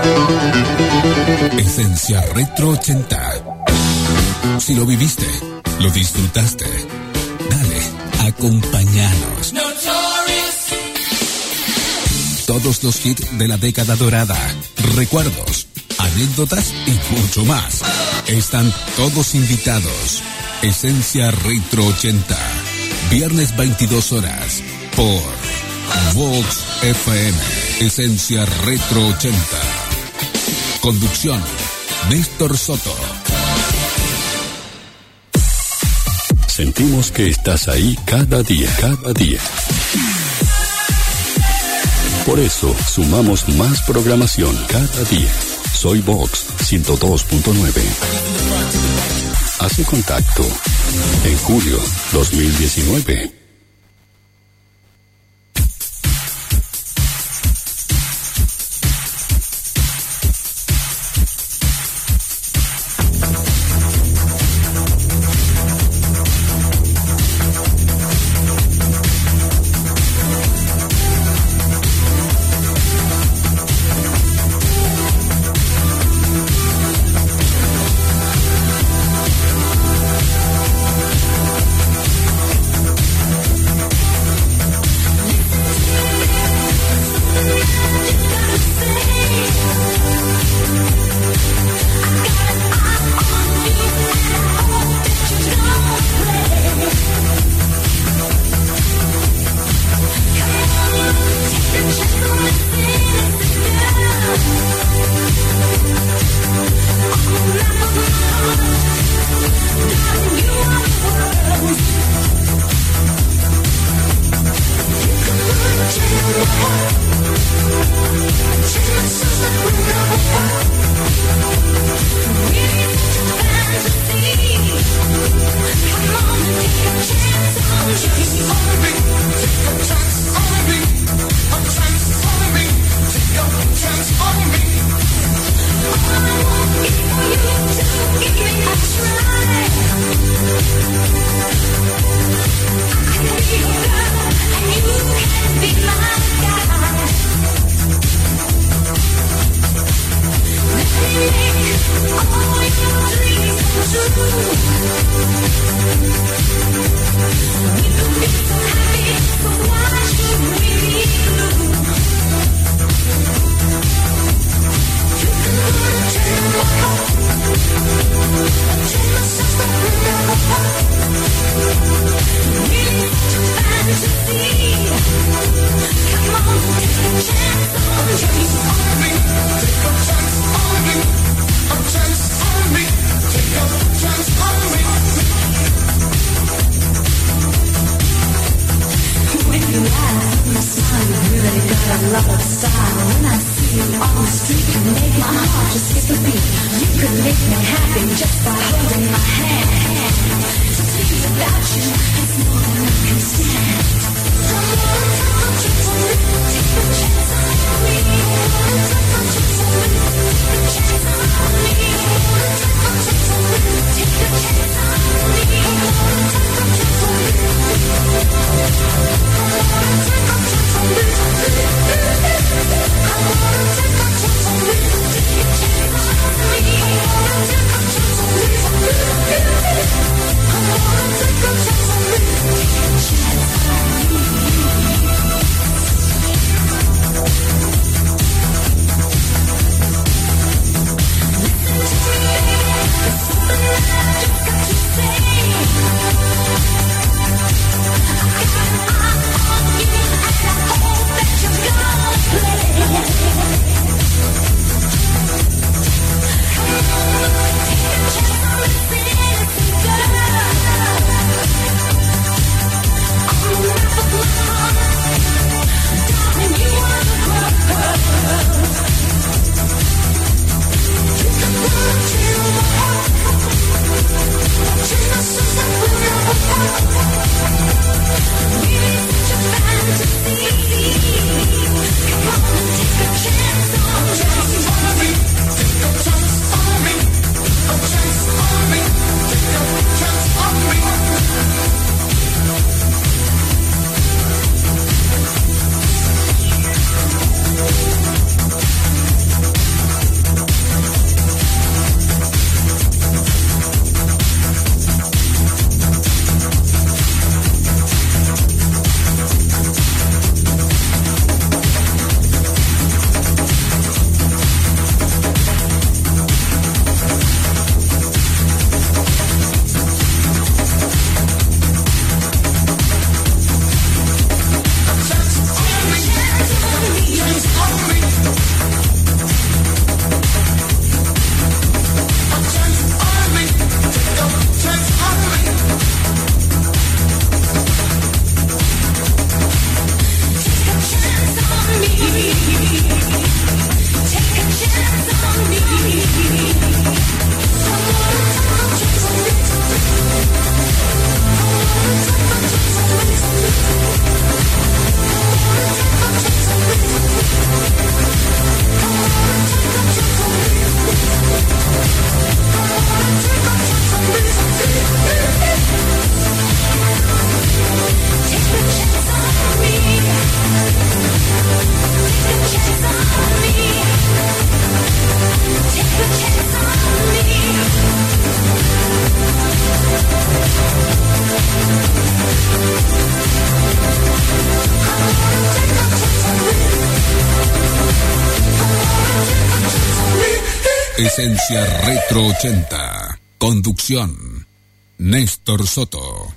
Esencia Retro 80. Si lo viviste, lo disfrutaste. Dale, acompáñanos. Todos los hits de la década dorada, recuerdos, anécdotas y mucho más. Están todos invitados. Esencia Retro 80. Viernes 22 horas por Vox FM. Esencia Retro 80. Conducción, Néstor Soto. Sentimos que estás ahí cada día. Por eso, sumamos más programación cada día. Soy Vox 102.9. Hace contacto en julio 2019. Esencia Retro 80. Conducción, Néstor Soto.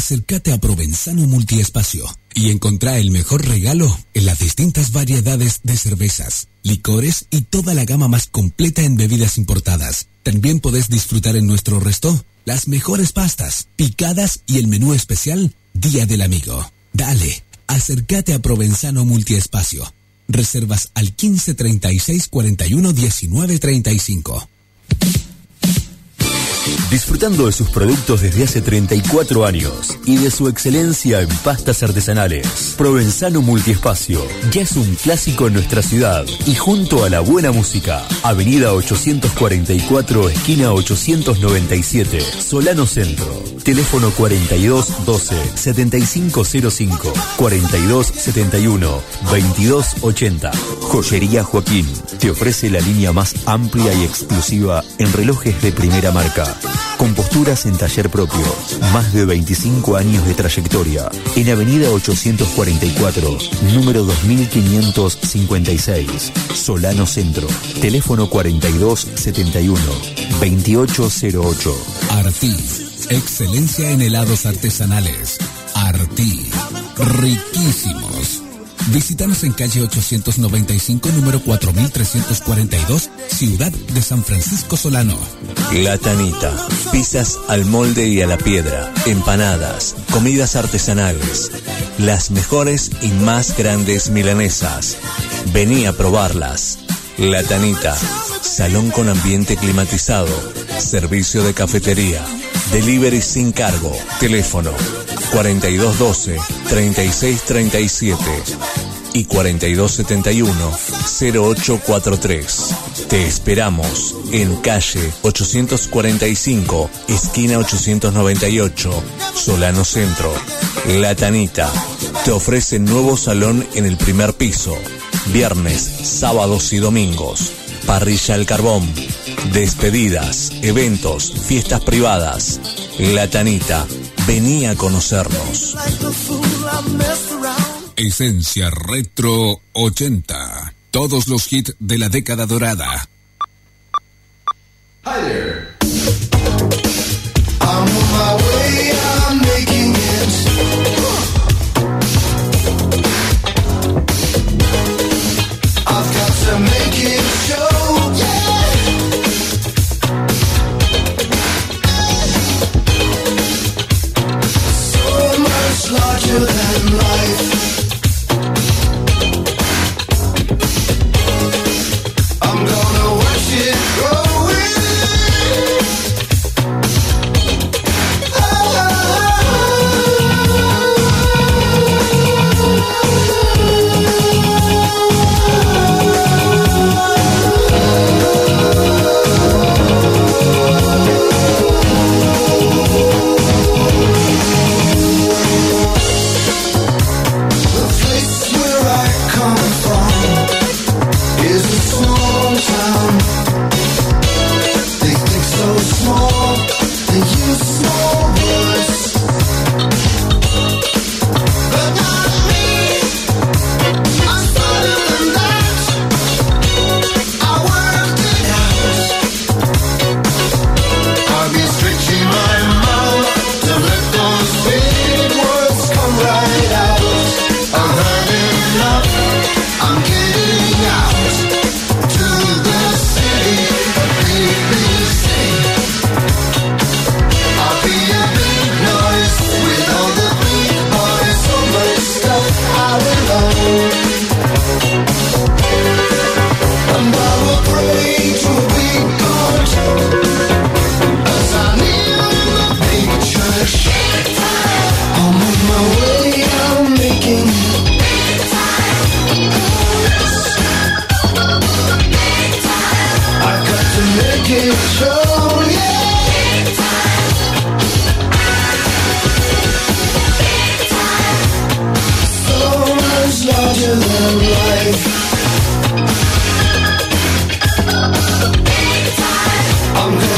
acércate a Provenzano Multiespacio y encontrá el mejor regalo en las distintas variedades de cervezas, licores y toda la gama más completa en bebidas importadas. También podés disfrutar en nuestro resto las mejores pastas, picadas y el menú especial Día del Amigo. Dale, acércate a Provenzano Multiespacio. Reservas al 15 36 41 19 35. Disfrutando de sus productos desde hace 34 años y de su excelencia en pastas artesanales, Provenzano Multiespacio ya es un clásico en nuestra ciudad y junto a la buena música, Avenida 844, esquina 897, Solano Centro. Teléfono 4212 7505 4271 2280. Joyería Joaquín te ofrece la línea más amplia y exclusiva en relojes de primera marca. Con posturas en taller propio, más de 25 años de trayectoria. En Avenida 844, número 2556, Solano Centro. Teléfono 4271 2808. Artí, excelencia en helados artesanales. Artí, riquísimos. Visítanos en calle 895, número 4342, Ciudad de San Francisco Solano. La Tanita, pizzas al molde y a la piedra, empanadas, comidas artesanales, las mejores y más grandes milanesas. Vení a probarlas. La Tanita, salón con ambiente climatizado, servicio de cafetería, delivery sin cargo, teléfono 4212 3637 y 4271-0843. Te esperamos en calle 845, esquina 898, Solano Centro. La Tanita te ofrece nuevo salón en el primer piso, viernes, sábados y domingos, parrilla al carbón, despedidas, eventos, fiestas privadas. La Tanita, vení a conocernos. Esencia Retro 80. Todos los hits de la década dorada. Hi there. I'm on my way, I'm making it. I've got to make it show, yeah. So much larger than life. I'm gonna watch it grow. I'm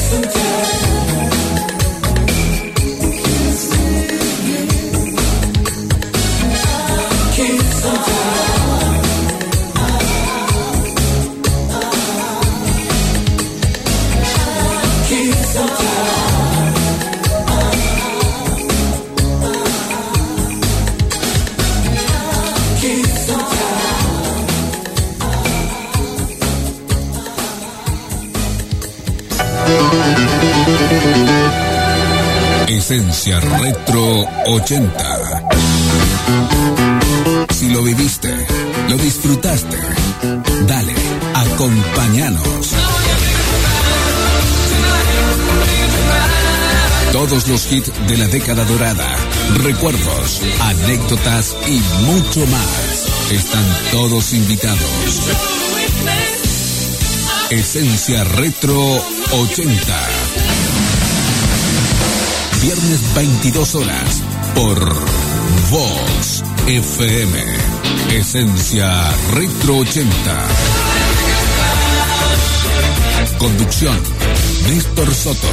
Esencia Retro 80. Si lo viviste, lo disfrutaste, dale, acompáñanos. Todos los hits de la década dorada, recuerdos, anécdotas y mucho más. Están todos invitados. Esencia Retro 80. Viernes 22 horas por Vox FM. Esencia Retro 80. Conducción Néstor Soto.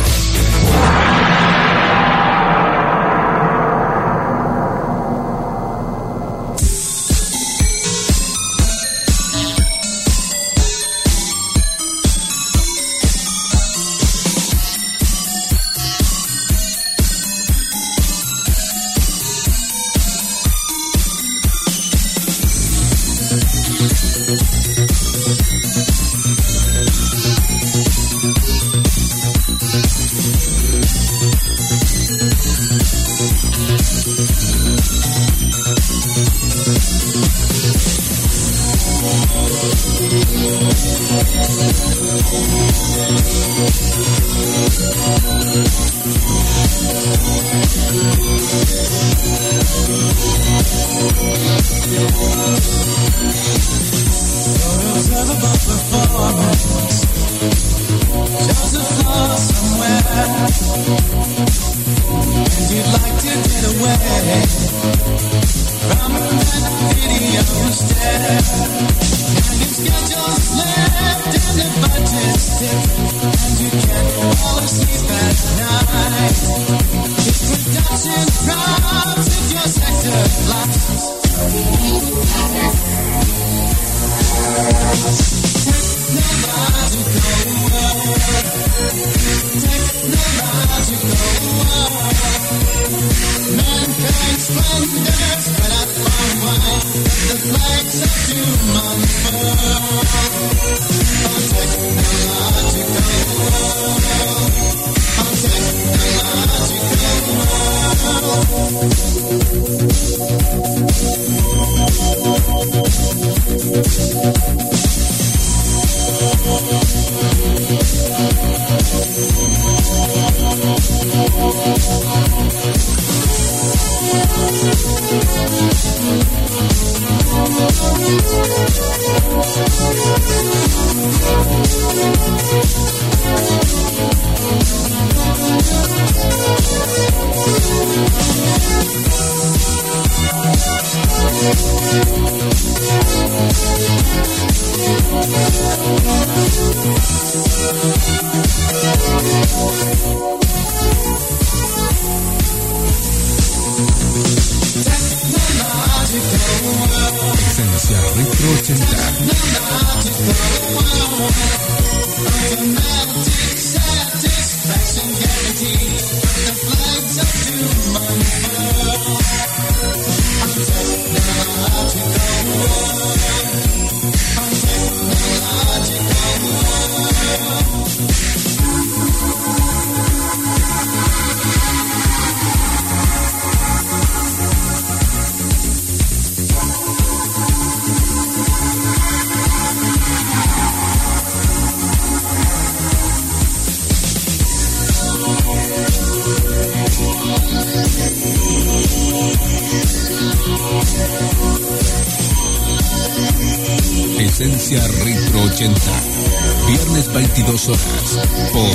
Esencia Retro 80. Viernes 22 horas por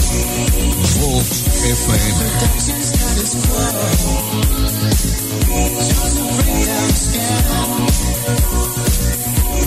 Vox FM.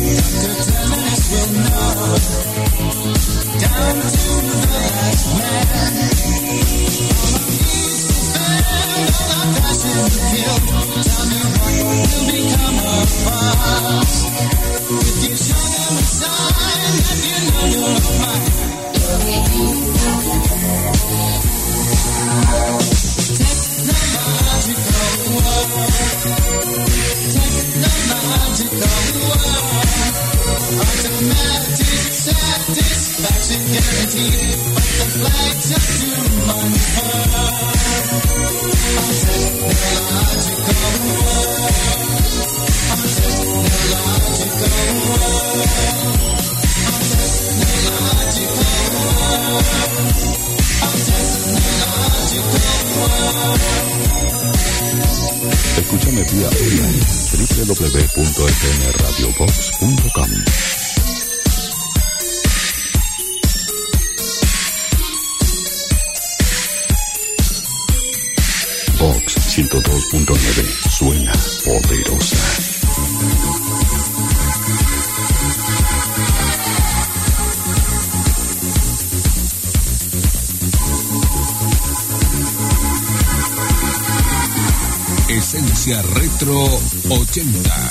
Escúchame vía online www.fmradiobox.com. Vox 102.9 suena poderosa. Esencia Retro 80.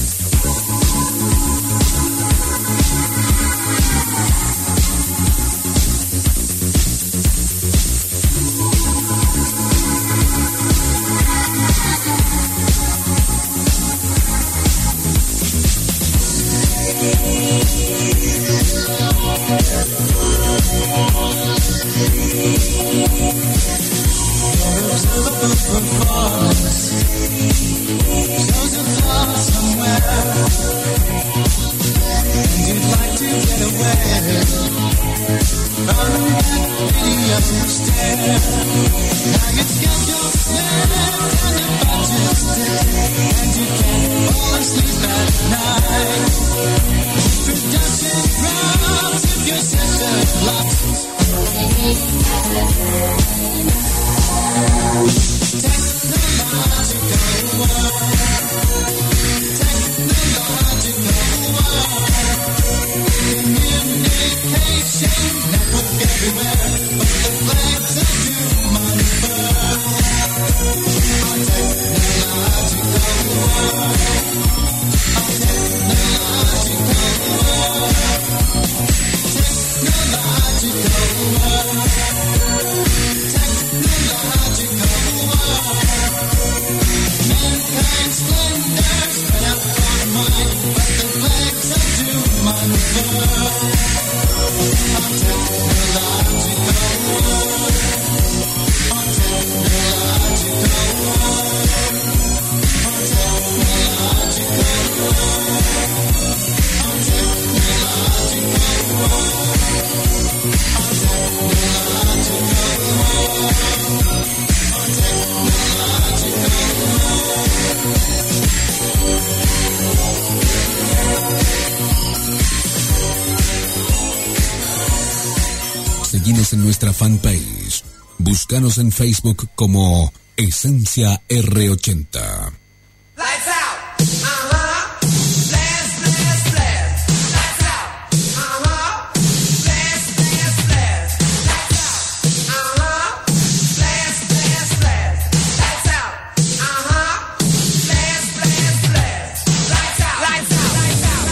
Seguinos en nuestra fanpage. Búscanos en Facebook como Esencia R80. Lights out. Blast, blast, blast. Lights out. Blast, blast, blast. Lights out. Blast, blast, blast. Lights out. Blast, blast, blast. Lights out. Lights out. Lights out.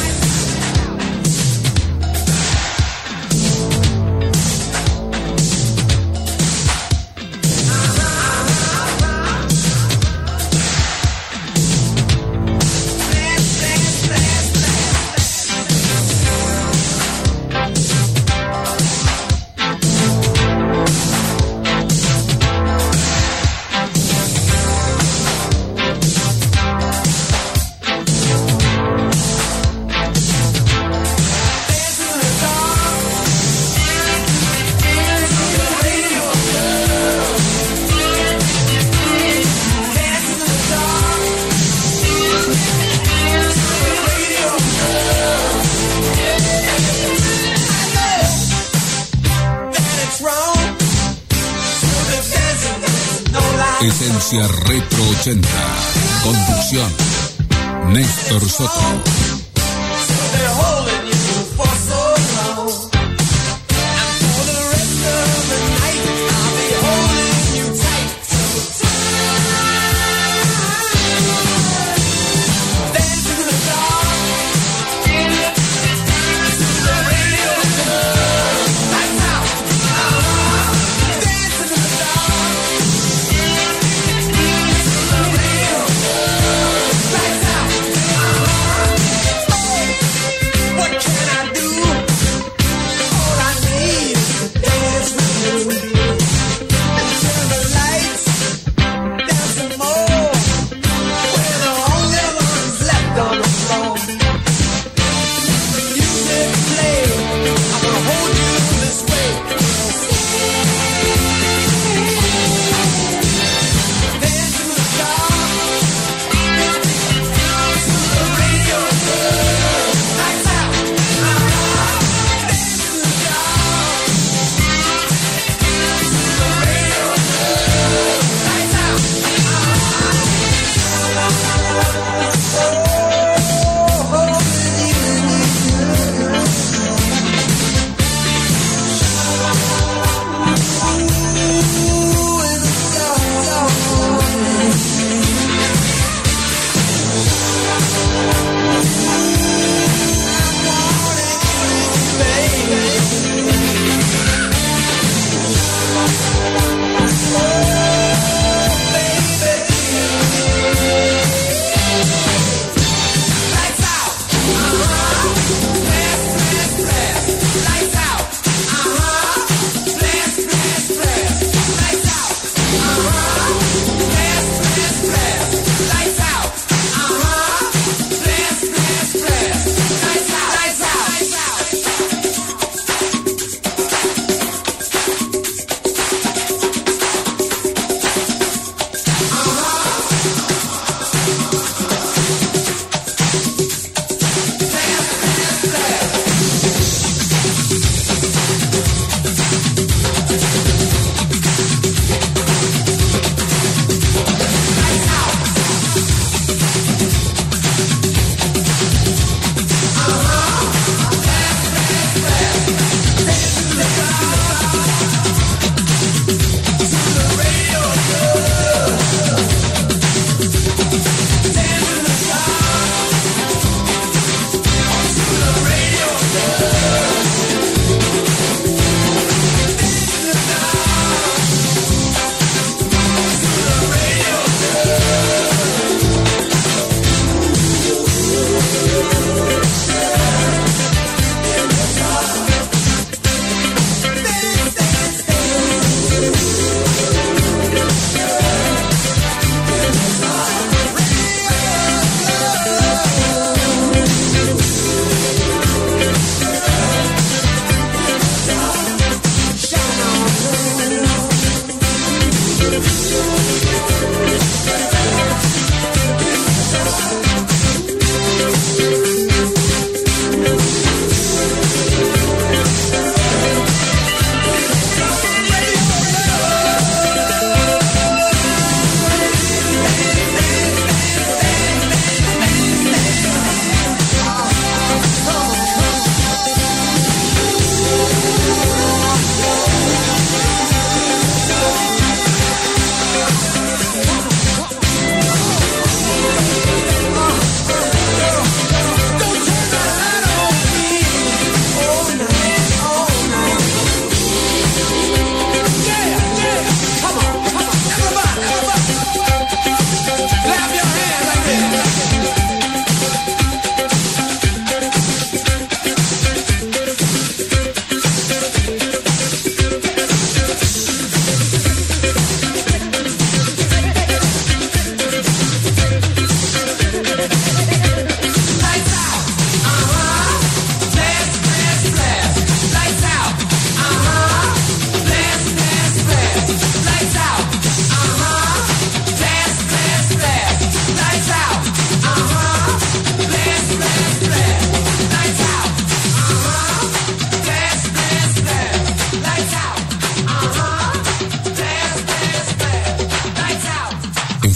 Esencia Retro 80. Conducción: Néstor Soto.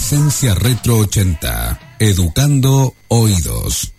Esencia Retro 80. Educando oídos.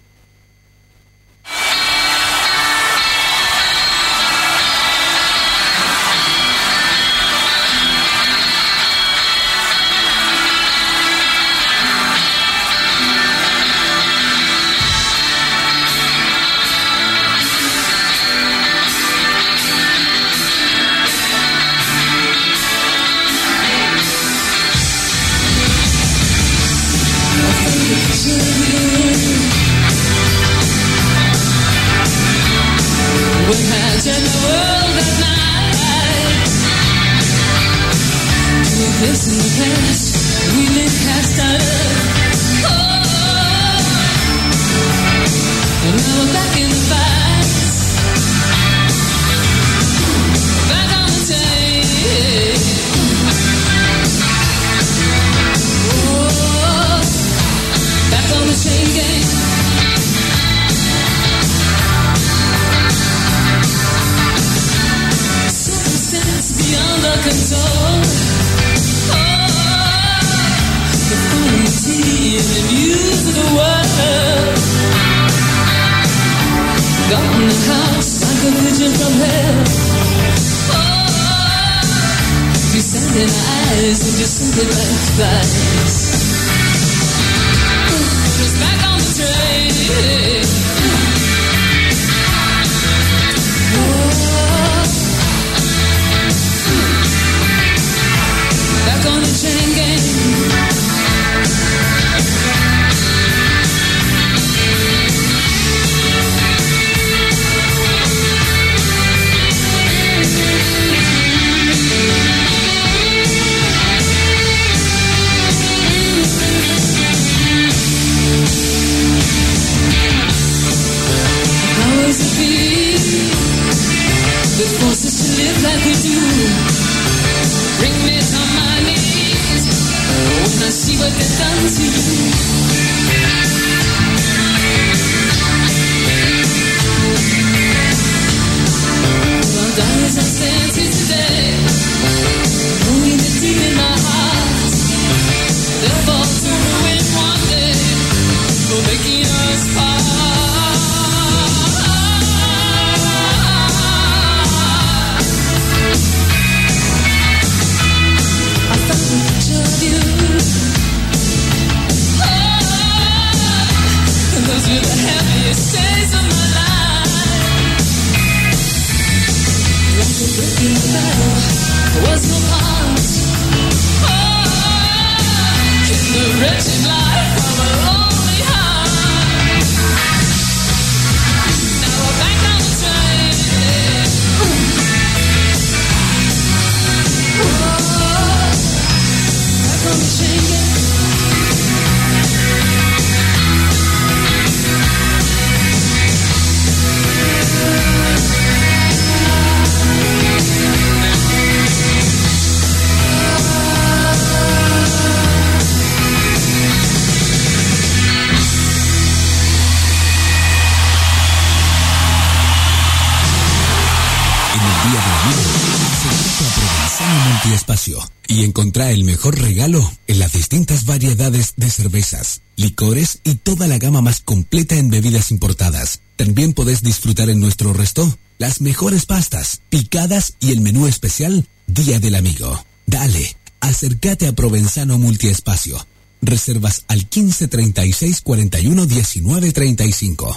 Y encontrá el mejor regalo en las distintas variedades de cervezas, licores y toda la gama más completa en bebidas importadas. También podés disfrutar en nuestro resto las mejores pastas, picadas y el menú especial Día del Amigo. Dale, acércate a Provenzano Multiespacio. Reservas al 15 36 41 19 35.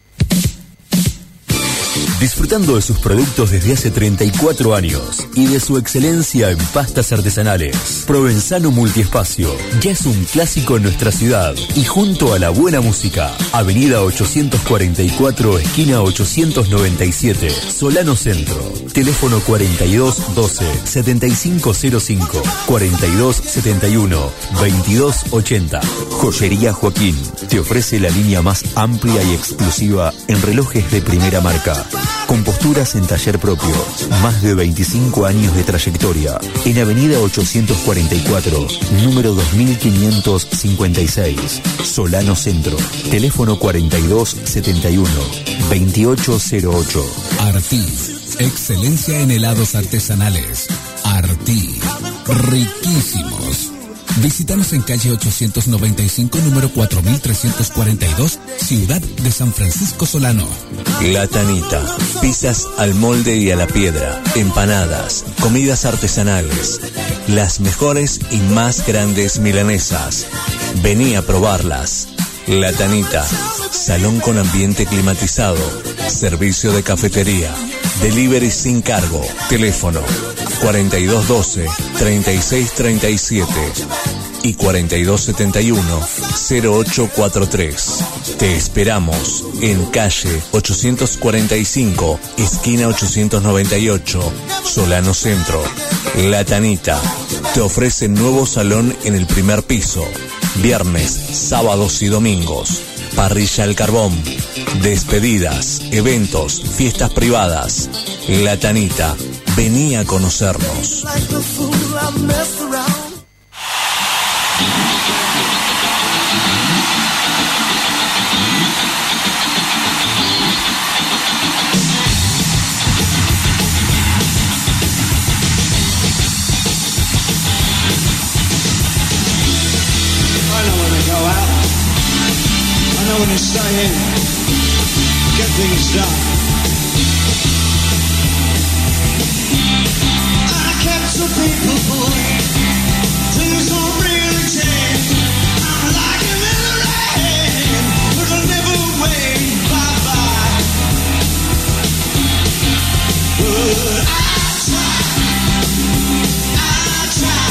Disfrutando de sus productos desde hace 34 años y de su excelencia en pastas artesanales, Provenzano Multiespacio ya es un clásico en nuestra ciudad y junto a la buena música, Avenida 844, esquina 897, Solano Centro. Teléfono 42 12 7505 42 71 22 80. Joyería Joaquín te ofrece la línea más amplia y exclusiva en relojes de primera marca. Con posturas en taller propio, más de 25 años de trayectoria. En Avenida 844, número 2556, Solano Centro. Teléfono 42 71 2808. Artí, excelencia en helados artesanales. Artí, riquísimos. Visítanos en calle 895, número 4342, Ciudad de San Francisco Solano. La Tanita. Pizzas al molde y a la piedra. Empanadas. Comidas artesanales. Las mejores y más grandes milanesas. Vení a probarlas. La Tanita. Salón con ambiente climatizado. Servicio de cafetería. Delivery sin cargo. Teléfono 4212-3637 y 4271-0843. Te esperamos en calle 845, esquina 898, Solano Centro. La Tanita te ofrece nuevo salón en el primer piso. Viernes, sábados y domingos. Parrilla al carbón. Despedidas, eventos, fiestas privadas. La Tanita. Vení a conocernos. I want to stay in, get things done. I kept some people, boy. Things don't really change. I'm like him in the rain, but I'll never wait. Bye-bye. But I try.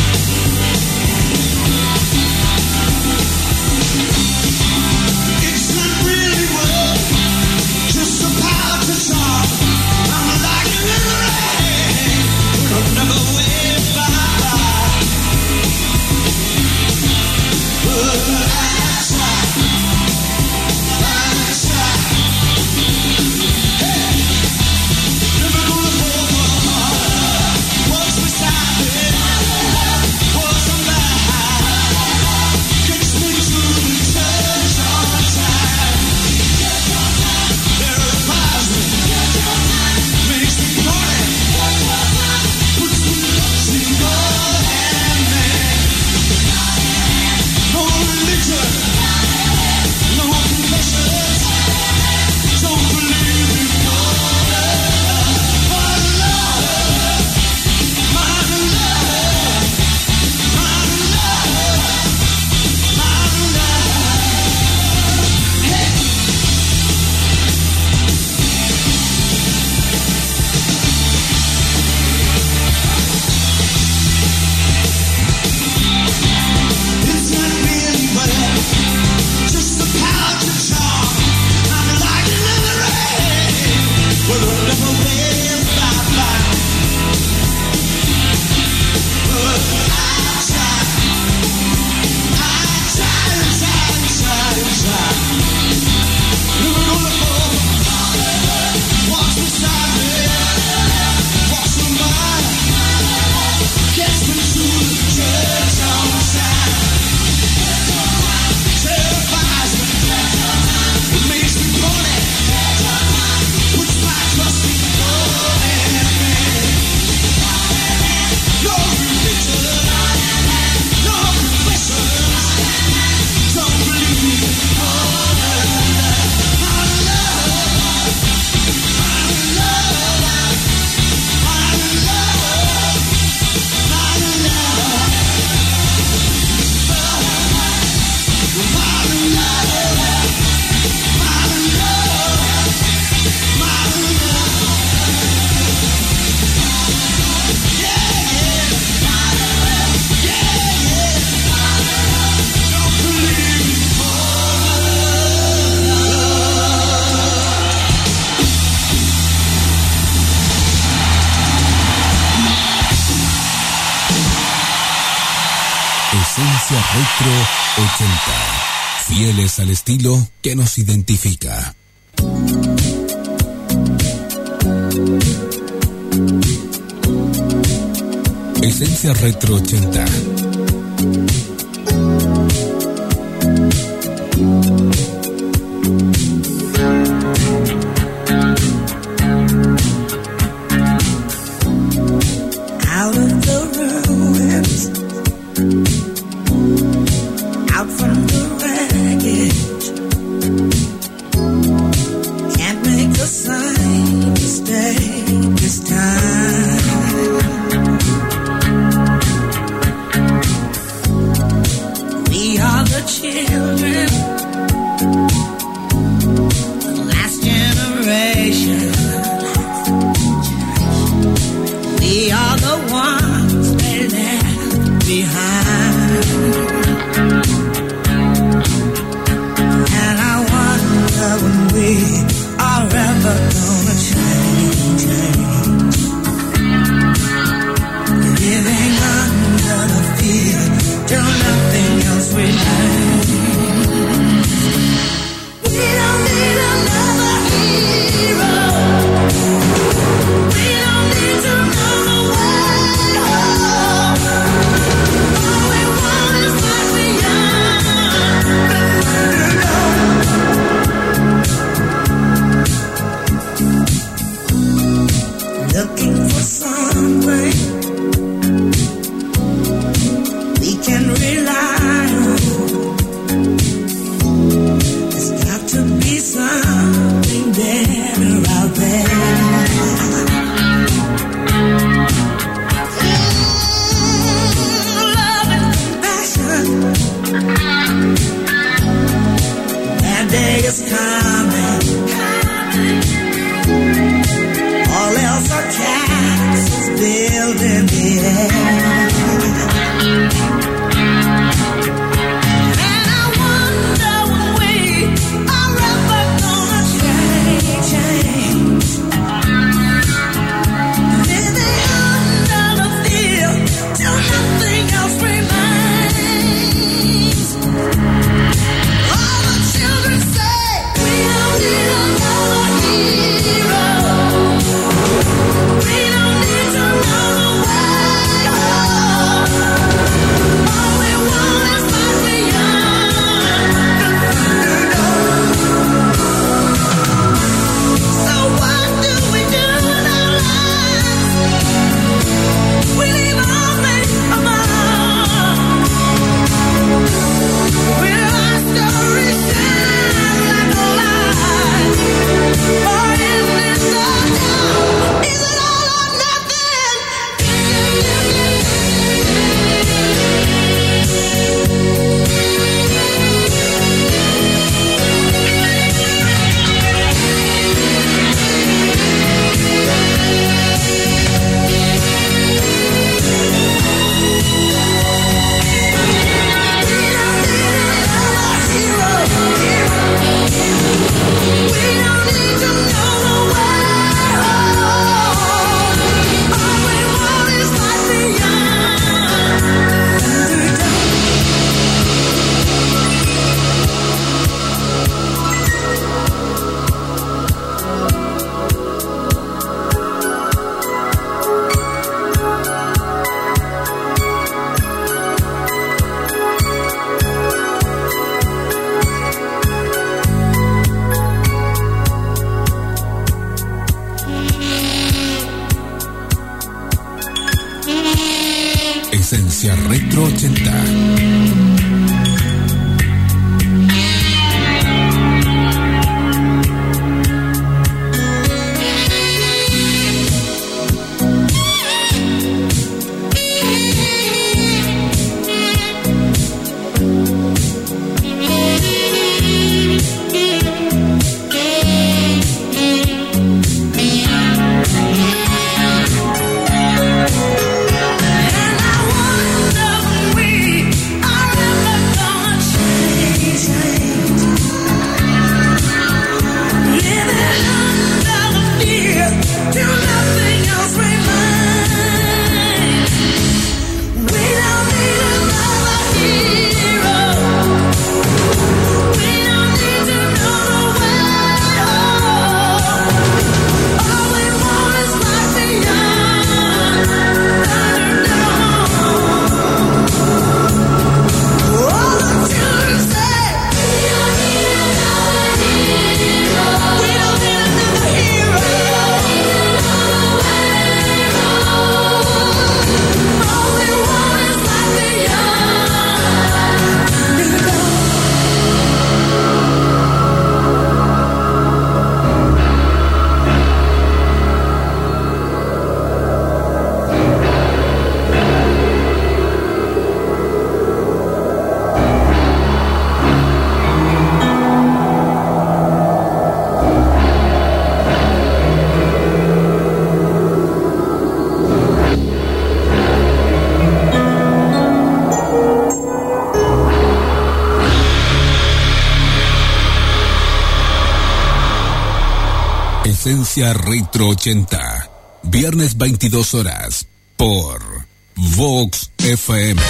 It's not really work, just the power to talk. I'm like him in the rain, but I'll never wait. Bye-bye. But I try. Hey, never gonna fall for heart. What's beside me? What's on that? Gets me to the church on time. Terrifies me. Makes me party. Puts me in God and man. No religion. No confessions. Don't believe in God. My love. My love. My love. My love. Hey. It's not really work, just the power to talk. I'm like an in the rain, but I'll never wait. Bye-bye. But I try. Never gonna fall. What's beside me? What's on mine? Gets me to the church on time. Terrifies me. It makes me horny. Puts my trust in God and man. No religion. No confessions. Don't believe in God. My love. My love. My love. My love. Esencia Retro 80. Fieles al estilo que nos identifica. Esencia Retro 80. Out of the ruins coming. All else are castles built in the air. And I wonder when we are ever gonna change. Living under the field till nothing else remains. All the children say we don't need another hero. We don't need to know the way home. All we want is life beyond the Thunderdome. So what do we do in our lives? We leave all things behind. Will our story shine like a light? Or is this the time? Is it all or nothing? We don't need to know the way home. All we want is life beyond Esencia Retro 80. And I wonder when we are ever gonna change. Living under the fear till nothing else remains. We don't need another hero. We don't need to know the way home. All we want is life beyond Thunderdome. All the children say we don't need another hero. We don't need another hero. All we want is life beyond Thunderdome. Esencia Retro 80. Viernes 22 horas. Por Vox FM.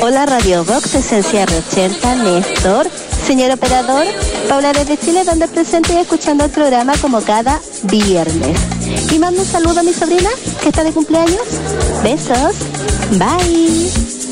Hola Radio Vox, Esencia R80, Néstor, señor operador, Paula desde Chile, donde presente y escuchando el programa como cada viernes. Y mando un saludo a mi sobrina, que está de cumpleaños. Besos, bye.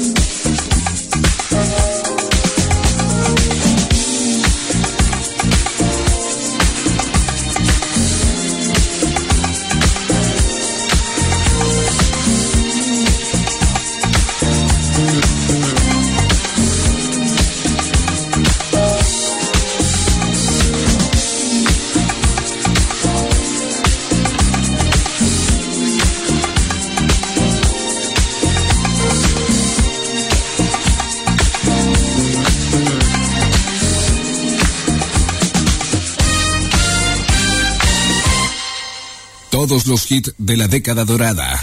Todos los hits de la década dorada.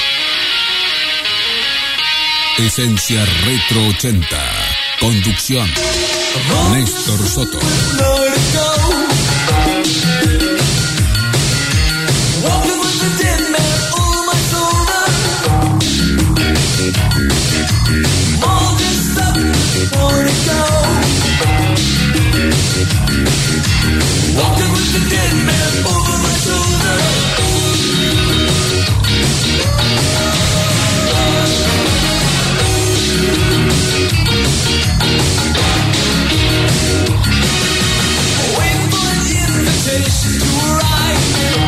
Esencia Retro 80. Conducción: Néstor Soto. Walking with the dead man over my shoulder. Waiting for an invitation to arrive.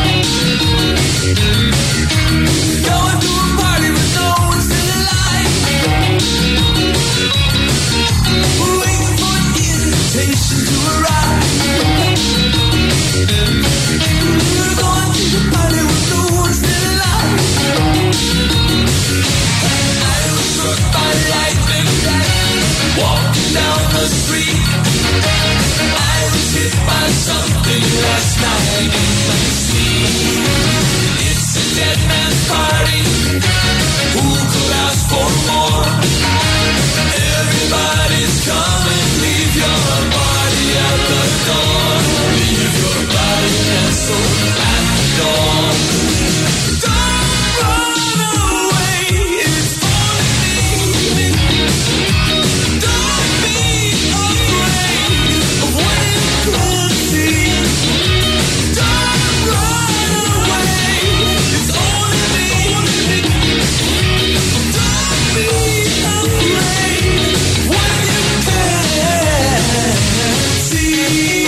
Going to a party with no one still alive. Waiting for an invitation to arrive. We're going to the party with no one still alive. I was struck by lightning, walking down the street. I was hit by something last night in my sleep. It's a dead man's party. Who could ask for more? Everybody's coming. Leave your body at the door. Leave your body and soul at the door. Don't run away. It's only me. Don't be afraid of what you could see. Don't run away. It's only me. Don't be afraid of what you can't see.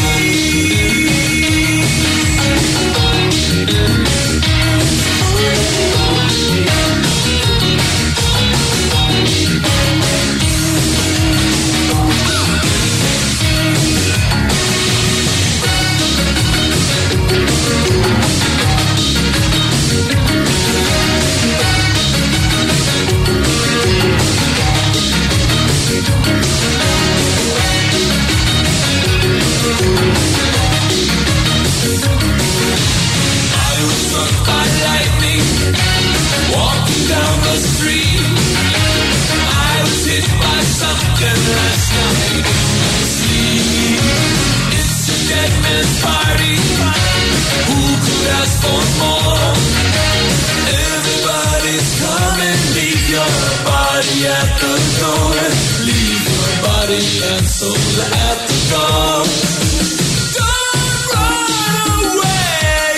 I was struck by lightning, walking down the street. I was hit by something last night in my sleep. It's a dead man's party. Who could ask for more? Everybody's coming. Leave your body at the door. Leave your body and soul at the door. Don't run away.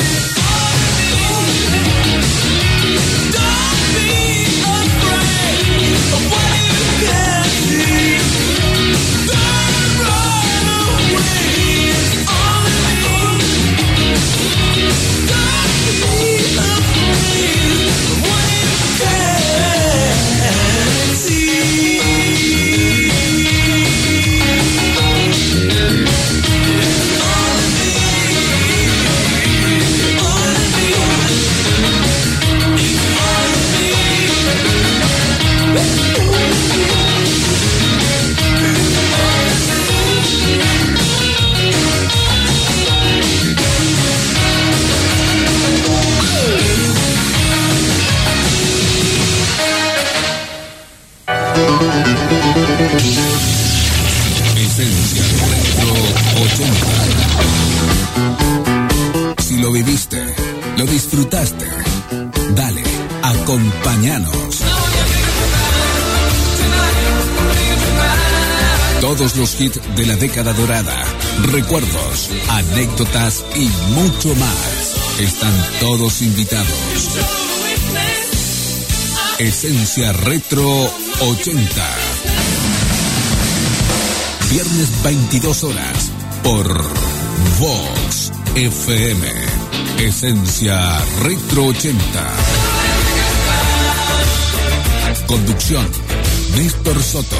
Don't be afraid of what you can't see. Don't run away. It's only me. Don't be afraid of what you can't see. Esencia Retro 80. Si lo viviste, lo disfrutaste, dale, acompáñanos. Todos los hits de la década dorada, recuerdos, anécdotas y mucho más. Están todos invitados. Esencia Retro 80. Viernes 22 horas por Vox FM. Esencia Retro 80. Conducción, Néstor Soto.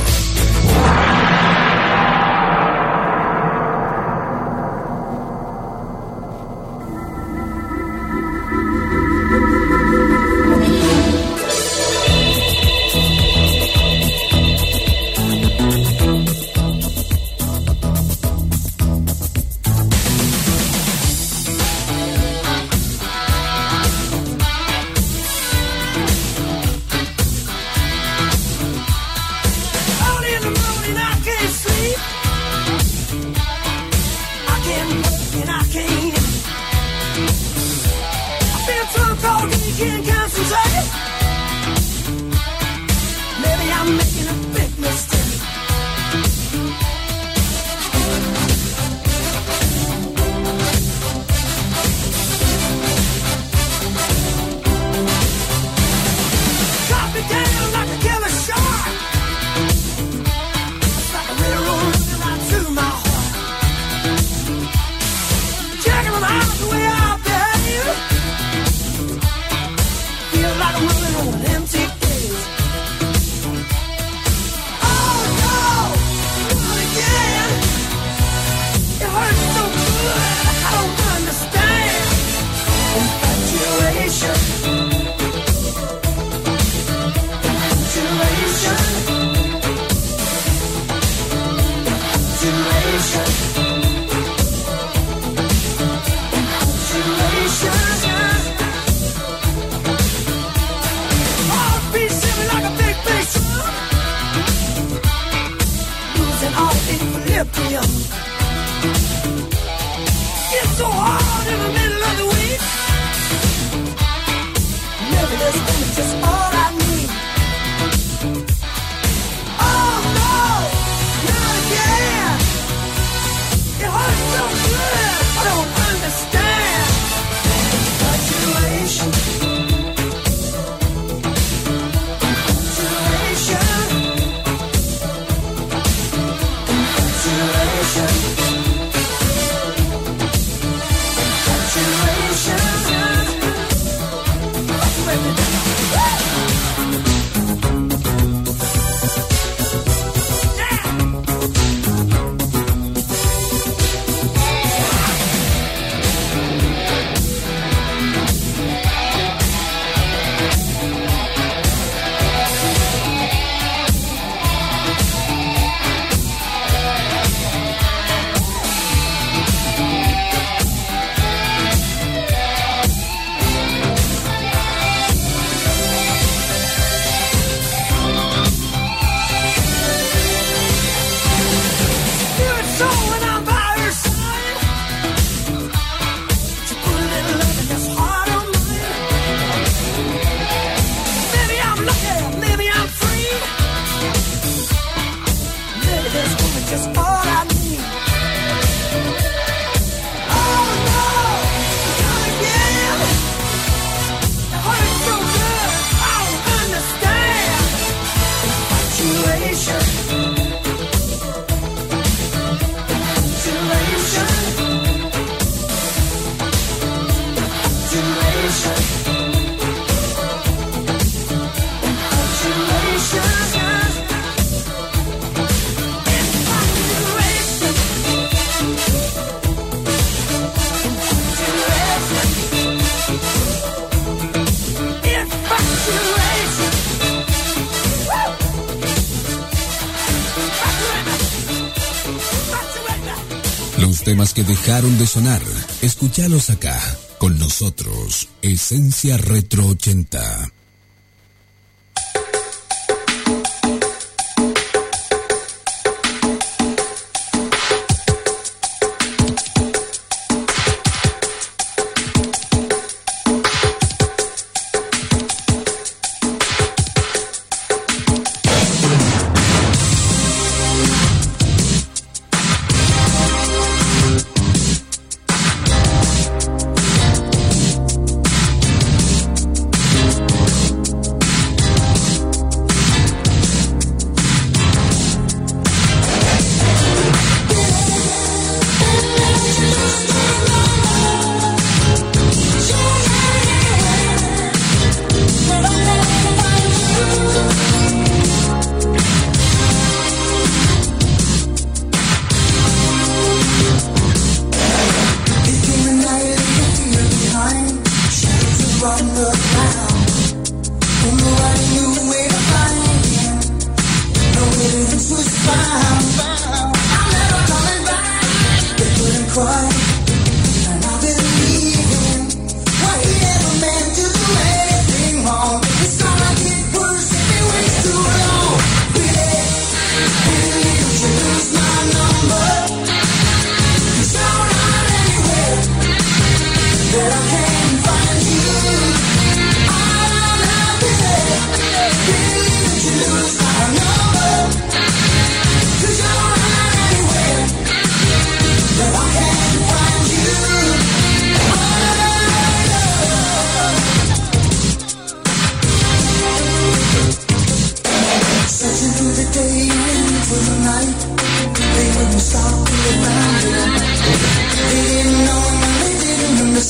Los temas que dejaron de sonar, escúchalos acá, con nosotros, Esencia Retro 80.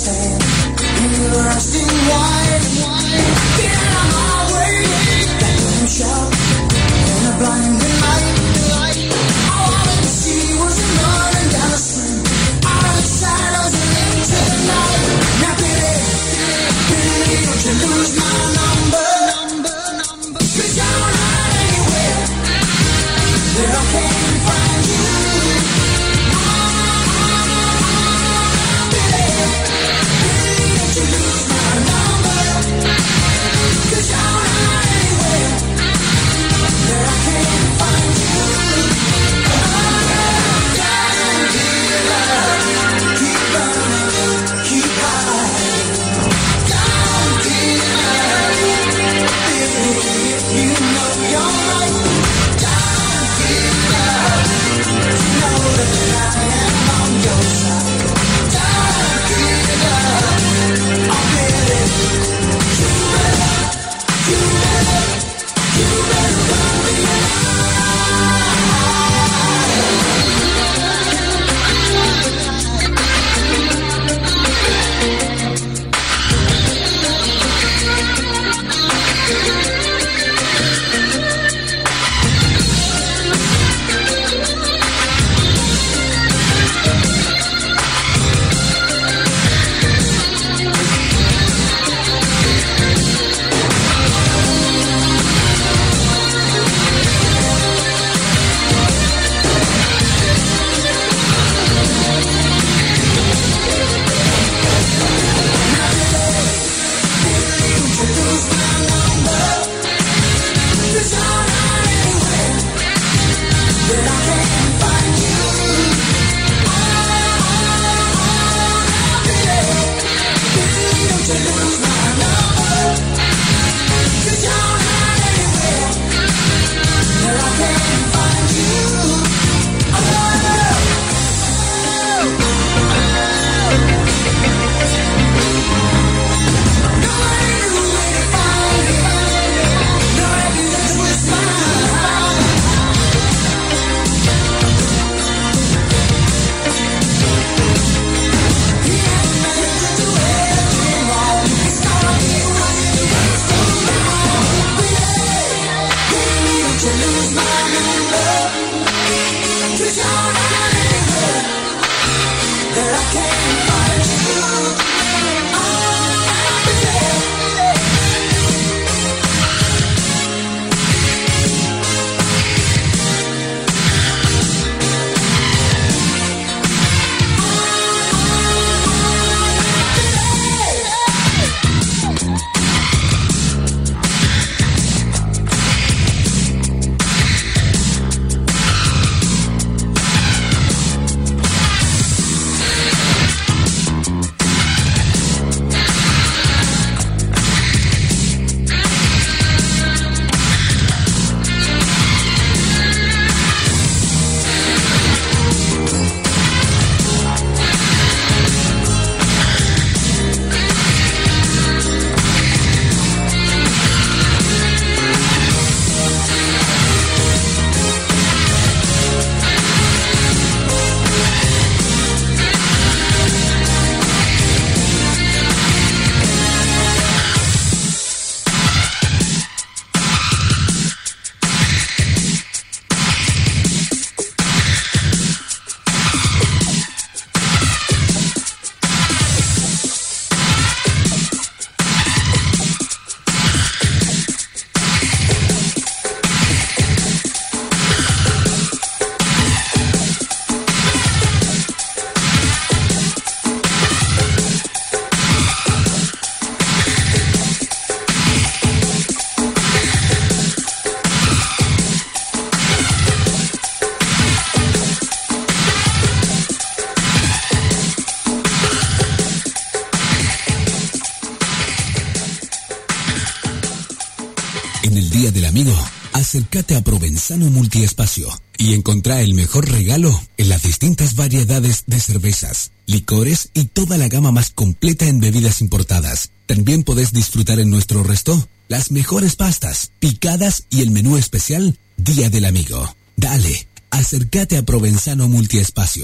stand in the rusting white. Get out of my way. That little shout in a blinding light. All I could see was a running down the street. Out of sight, I was into the night. Now Billy, don't you lose my number? 'Cause you're not anywhere that I can't find you. Día del Amigo, acércate a Provenzano Multiespacio y encontrá el mejor regalo en las distintas variedades de cervezas, licores y toda la gama más completa en bebidas importadas. También podés disfrutar en nuestro resto las mejores pastas, picadas y el menú especial Día del Amigo. Dale, acércate a Provenzano Multiespacio.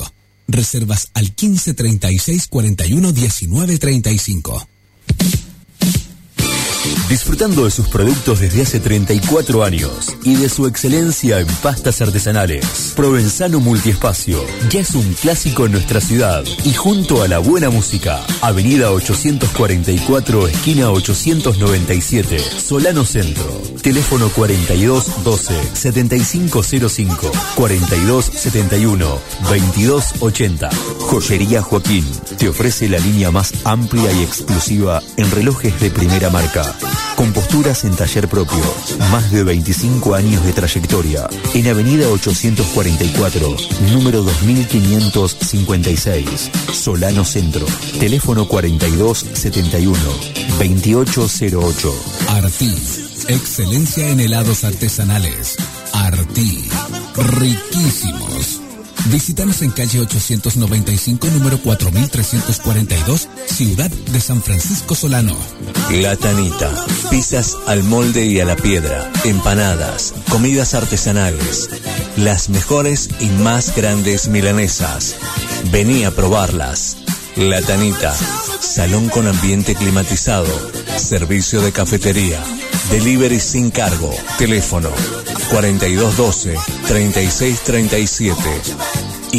Reservas al 15 36 41 19 35. Disfrutando de sus productos desde hace 34 años y de su excelencia en pastas artesanales, Provenzano Multiespacio ya es un clásico en nuestra ciudad y junto a la buena música, Avenida 844, esquina 897, Solano Centro. Teléfono 42 12 7505 42 71 22 80. Joyería Joaquín te ofrece la línea más amplia y exclusiva en relojes de primera marca. Con posturas en taller propio, más de 25 años de trayectoria. En Avenida 844, número 2556, Solano Centro. Teléfono 42 71 2808. Artí, excelencia en helados artesanales. Artí, riquísimos. Visítanos en calle 895, número 4342, Ciudad de San Francisco Solano. La Tanita, pizzas al molde y a la piedra, empanadas, comidas artesanales, las mejores y más grandes milanesas. Vení a probarlas. La Tanita, salón con ambiente climatizado, servicio de cafetería, delivery sin cargo, teléfono 4212 3637 y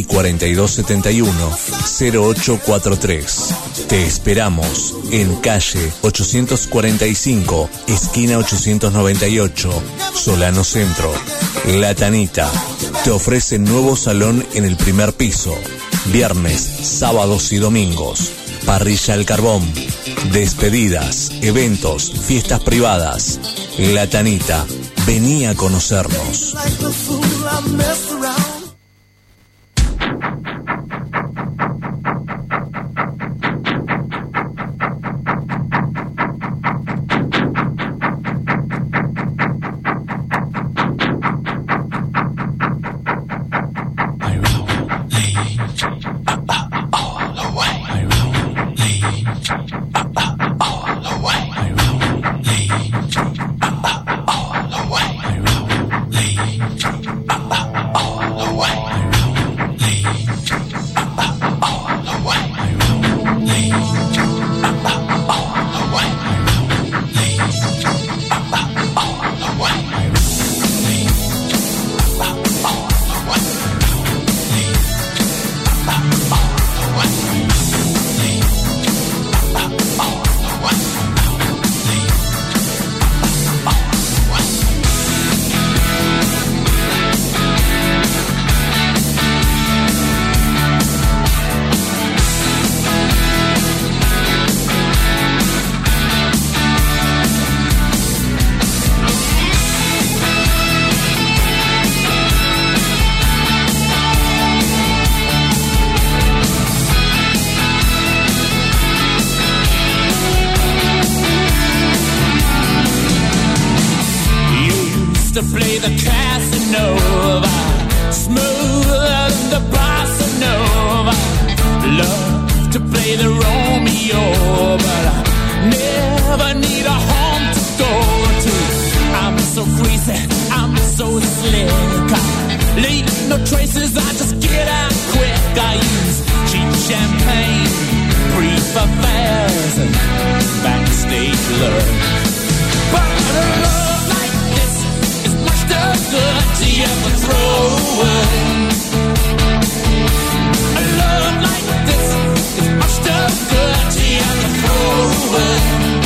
4271-0843. Te esperamos en calle 845, esquina 898, Solano Centro. La Tanita te ofrece nuevo salón en el primer piso, viernes, sábados y domingos, parrilla al carbón, despedidas, eventos, fiestas privadas. La Tanita, vení a conocernos. To play the Casanova, smoother than the bossa nova. Love to play the Romeo, but I never need a home to go to. I'm so freezing, I'm so slick. I leave no traces, I just get out quick. I use cheap champagne, brief affairs, and backstage love. But a love like this is much too good to ever throw away. A love like this is much too good to ever throw away.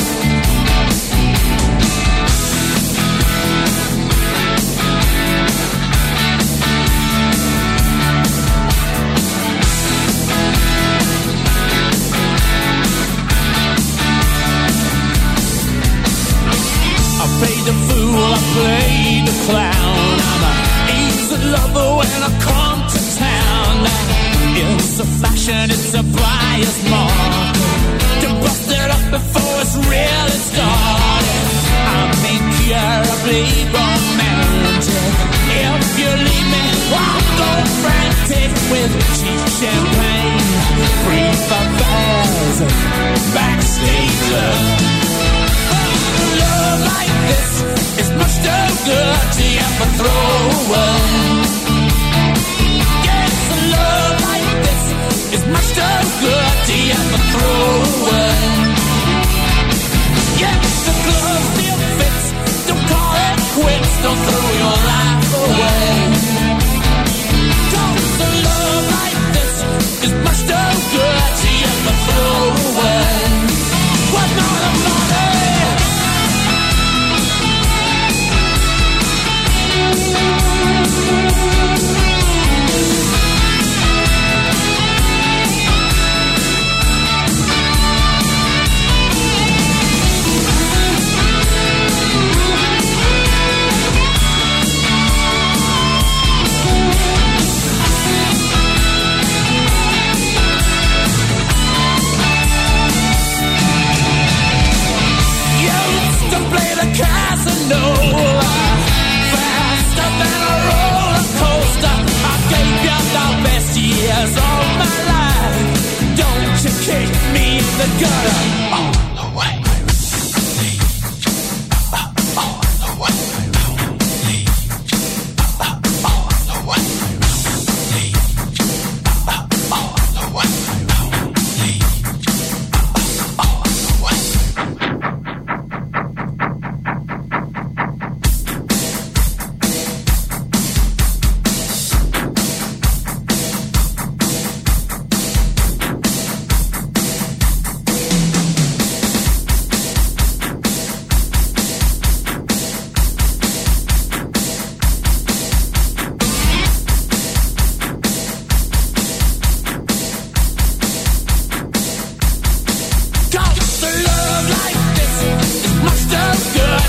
I played the fool, I played the clown. I'm a easy lover when I come to town. It's a fashion, it's a buyer's market. To bust it up before it's really started. I'm incurably romantic. If you leave me, I'll go frantic with cheap champagne, brief affairs, backstage love. Love like this is much too good to ever throw away. Yes, a love like this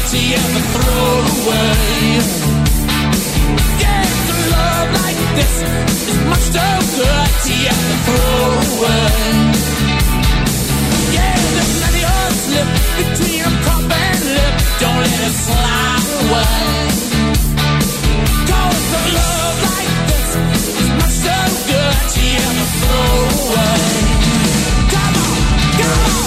to ever throw away. Yeah, it's a love like this is much too good to ever throw away. Yeah, just let your slip between a cup and lip. Don't let it slide away. 'Cause a love like this is much too good to ever throw away. Come on, come on.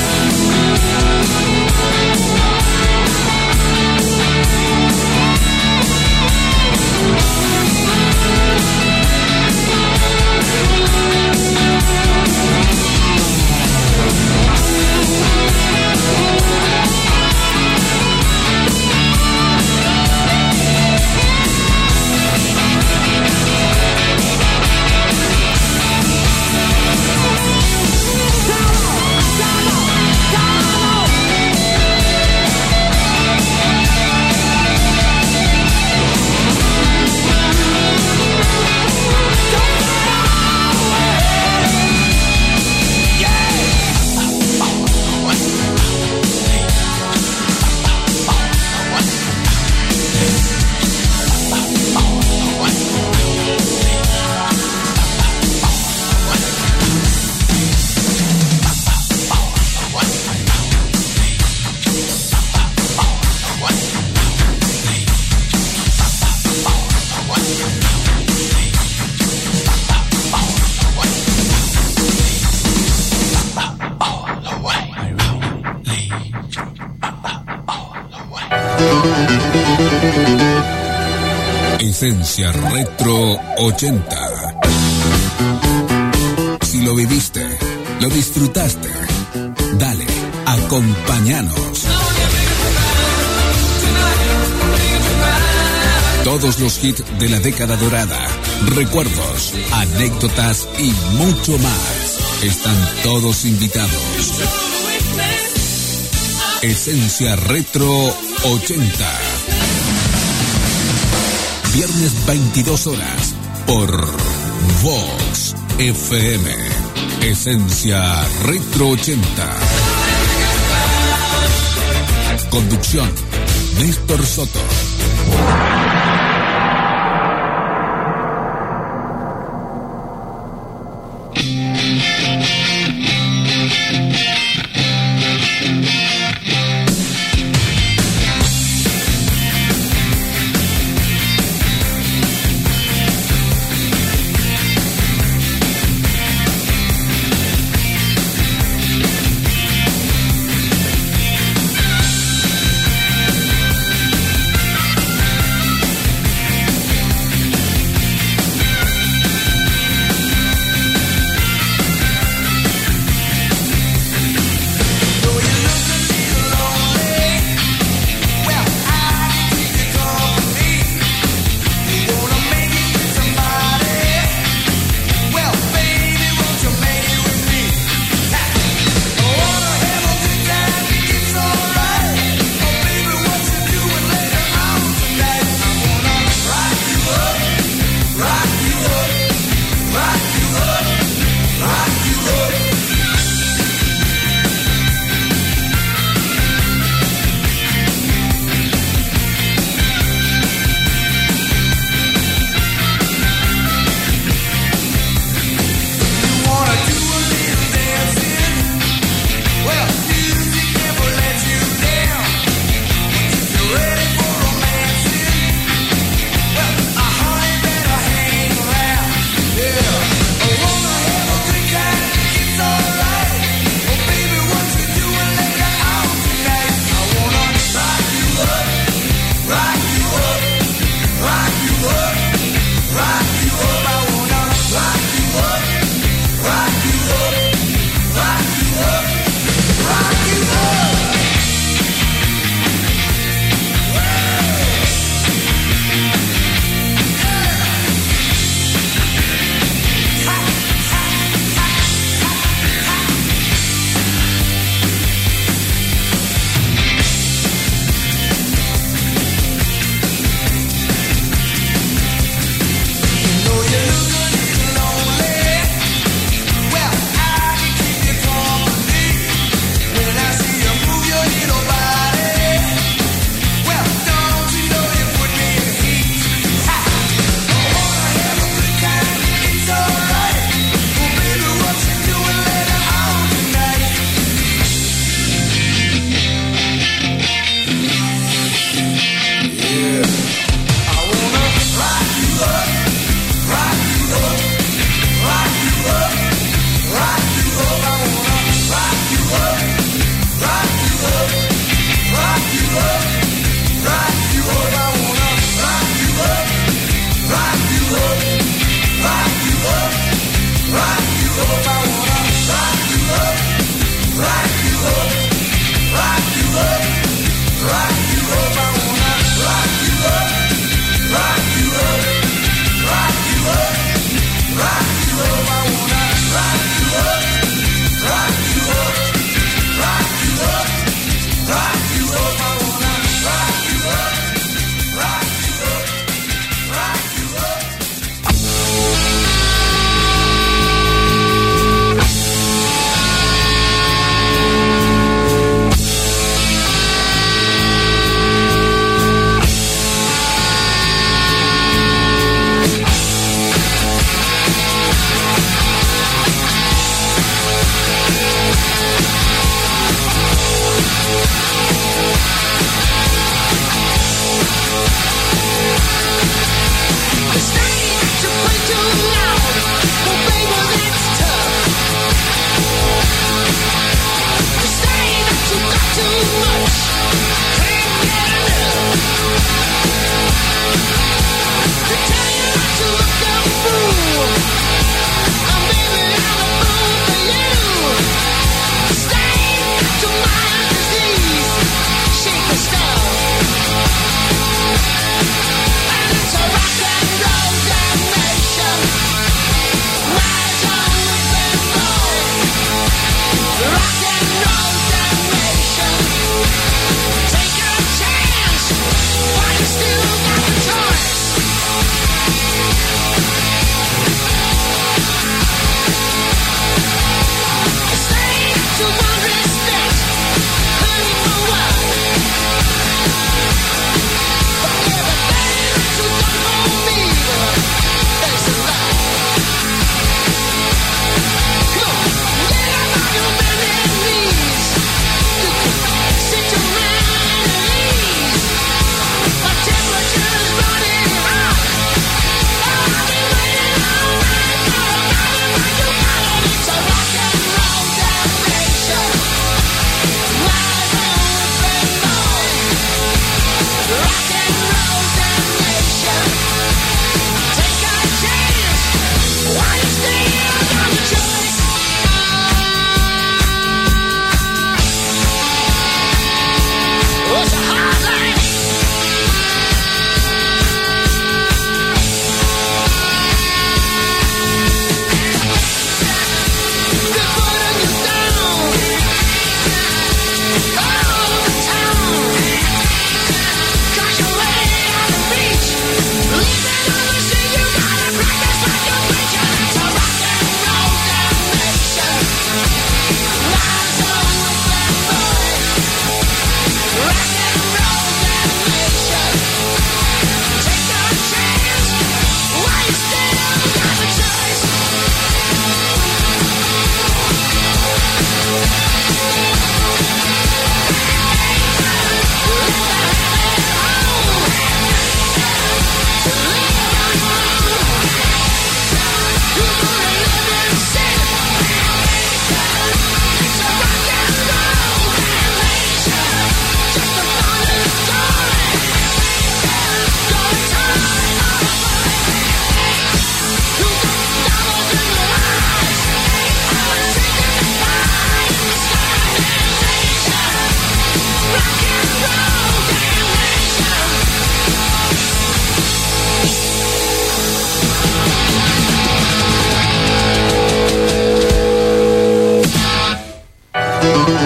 Esencia Retro 80. Si lo viviste, lo disfrutaste, dale, acompáñanos. Todos los hits de la década dorada, recuerdos, anécdotas y mucho más. Están todos invitados. Esencia Retro 80. Viernes 22 horas por Vox FM. Esencia Retro 80. Conducción Néstor Soto.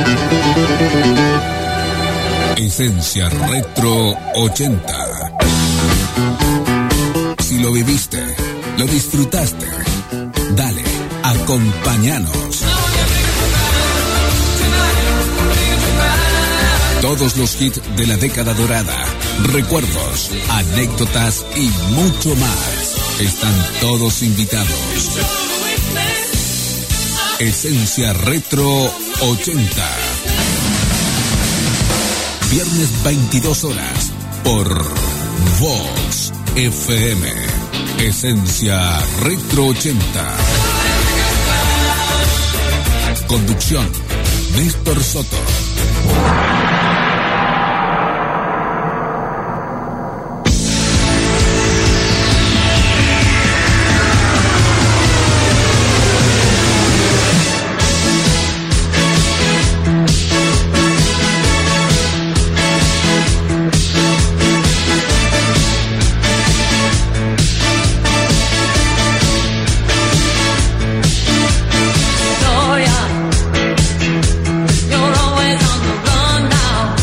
Esencia Retro 80. Si lo viviste, lo disfrutaste, dale, acompáñanos. Todos los hits de la década dorada, recuerdos, anécdotas y mucho más. Están todos invitados. Esencia Retro 80. Viernes 22 horas por Vox FM. Esencia Retro 80. Conducción, Néstor Soto. You're always on the run now.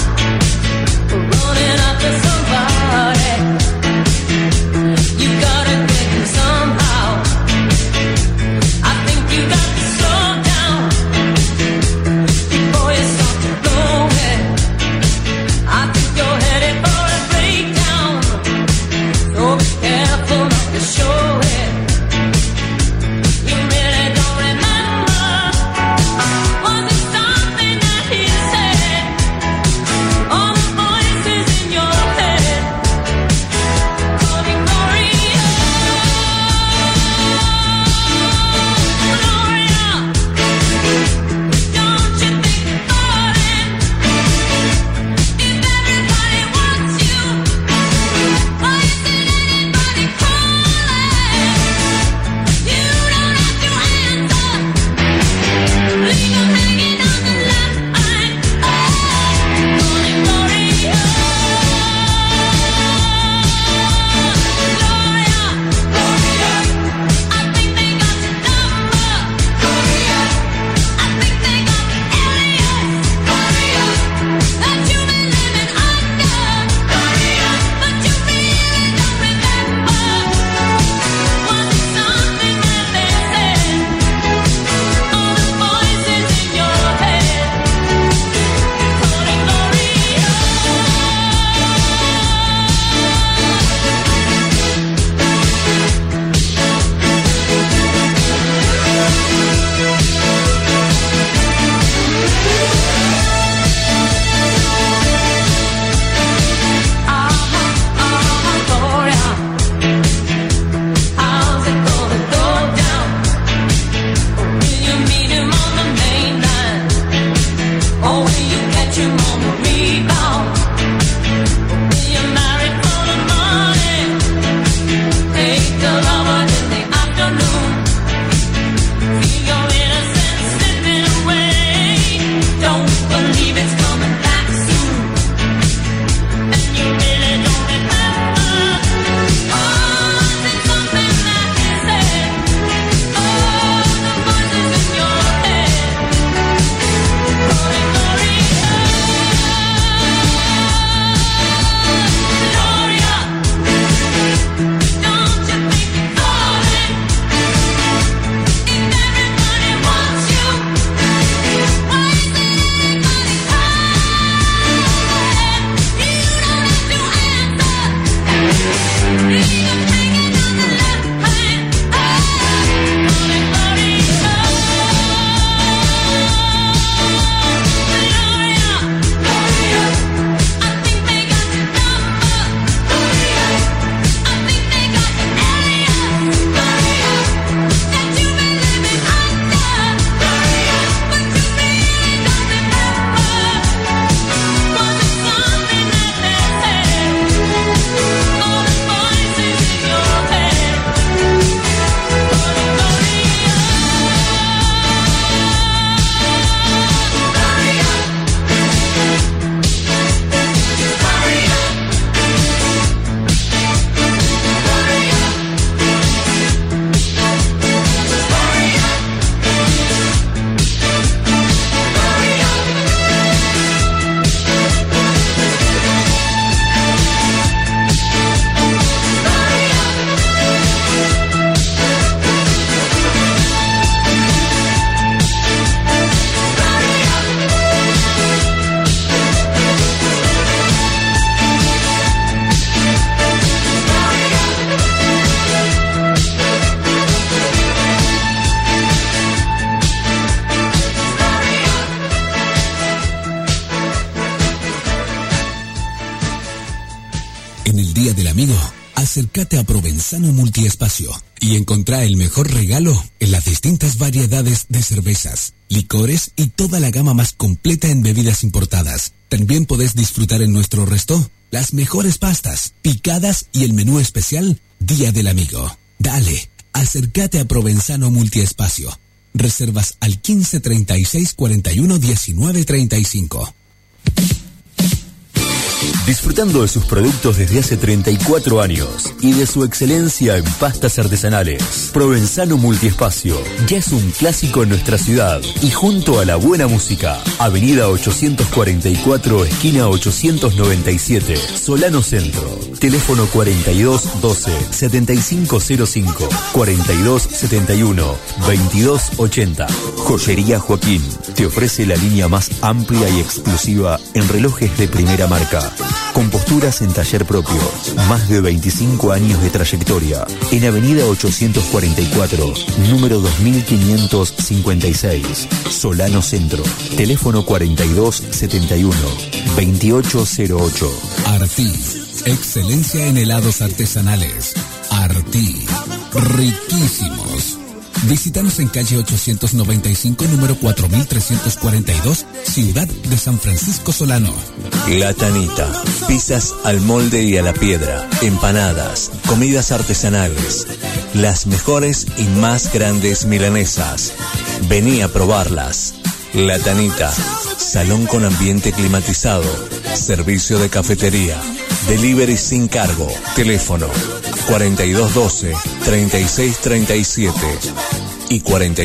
En el Día del Amigo, acércate a Provenzano Multiespacio y encontrá el mejor regalo en las distintas variedades de cervezas, licores y toda la gama más completa en bebidas importadas. También podés disfrutar en nuestro resto las mejores pastas, picadas y el menú especial Día del Amigo. Dale, acércate a Provenzano Multiespacio. Reservas al 15 36 41 19 35. Disfrutando de sus productos desde hace 34 años y de su excelencia en pastas artesanales, Provenzano Multiespacio ya es un clásico en nuestra ciudad y junto a la buena música, Avenida 844, esquina 897, Solano Centro. Teléfono 42 12 7505 42 71 22 80. Joyería Joaquín te ofrece la línea más amplia y exclusiva en relojes de primera marca. Con posturas en taller propio, más de 25 años de trayectoria. En Avenida 844, número 2556, Solano Centro. Teléfono 42 71 2808. Artí, excelencia en helados artesanales. Artí, riquísimos. Visítanos en calle 895, número 4342, Ciudad de San Francisco Solano. La Tanita, pizzas al molde y a la piedra, empanadas, comidas artesanales, las mejores y más grandes milanesas. Vení a probarlas. La Tanita, salón con ambiente climatizado, servicio de cafetería, delivery sin cargo, teléfono 4212 3637 y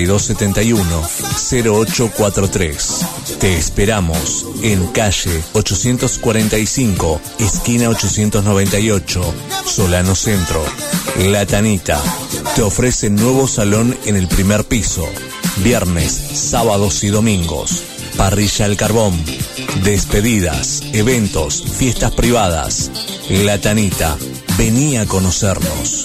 4271-0843. Te esperamos en calle 845, esquina 898, Solano Centro. La Tanita te ofrece nuevo salón en el primer piso, viernes, sábados y domingos, parrilla al carbón, despedidas, eventos, fiestas privadas. La Tanita, vení a conocernos.